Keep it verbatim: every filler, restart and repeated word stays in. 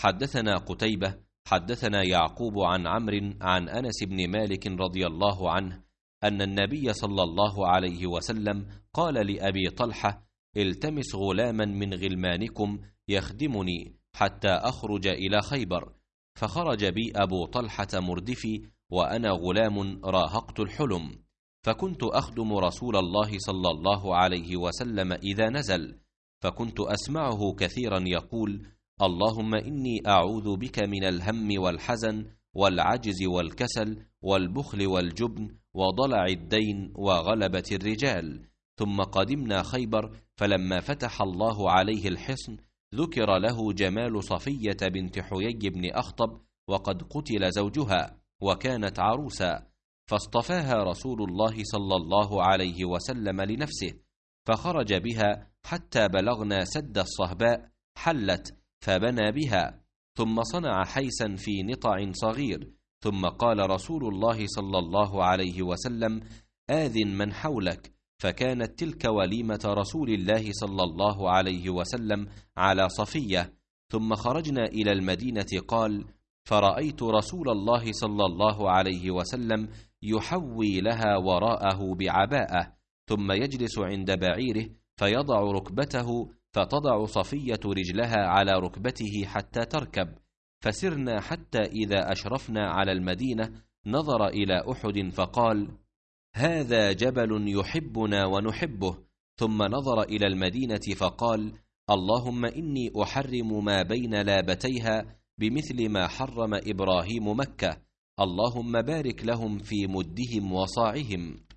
حدثنا قتيبة حدثنا يعقوب عن عمرو عن أنس بن مالك رضي الله عنه أن النبي صلى الله عليه وسلم قال لأبي طلحة: التمس غلاما من غلمانكم يخدمني حتى أخرج إلى خيبر. فخرج بي أبو طلحة مردفي وأنا غلام راهقت الحلم، فكنت أخدم رسول الله صلى الله عليه وسلم إذا نزل، فكنت أسمعه كثيرا يقول: اللهم إني أعوذ بك من الهم والحزن والعجز والكسل والبخل والجبن وضلع الدين وغلبة الرجال. ثم قدمنا خيبر، فلما فتح الله عليه الحصن ذكر له جمال صفية بنت حيي بن أخطب، وقد قتل زوجها وكانت عروسا، فاصطفاها رسول الله صلى الله عليه وسلم لنفسه، فخرج بها حتى بلغنا سد الصهباء، حلت فبنى بها، ثم صنع حيسا في نطع صغير، ثم قال رسول الله صلى الله عليه وسلم: آذن من حولك. فكانت تلك وليمة رسول الله صلى الله عليه وسلم على صفية. ثم خرجنا إلى المدينة، قال: فرأيت رسول الله صلى الله عليه وسلم يحوي لها وراءه بعباءة، ثم يجلس عند بعيره فيضع ركبته، فتضع صفية رجلها على ركبته حتى تركب. فسرنا حتى إذا أشرفنا على المدينة نظر إلى أحد فقال: هذا جبل يحبنا ونحبه. ثم نظر إلى المدينة فقال: اللهم إني أحرم ما بين لابتيها بمثل ما حرم إبراهيم مكة، اللهم بارك لهم في مدهم وصاعهم.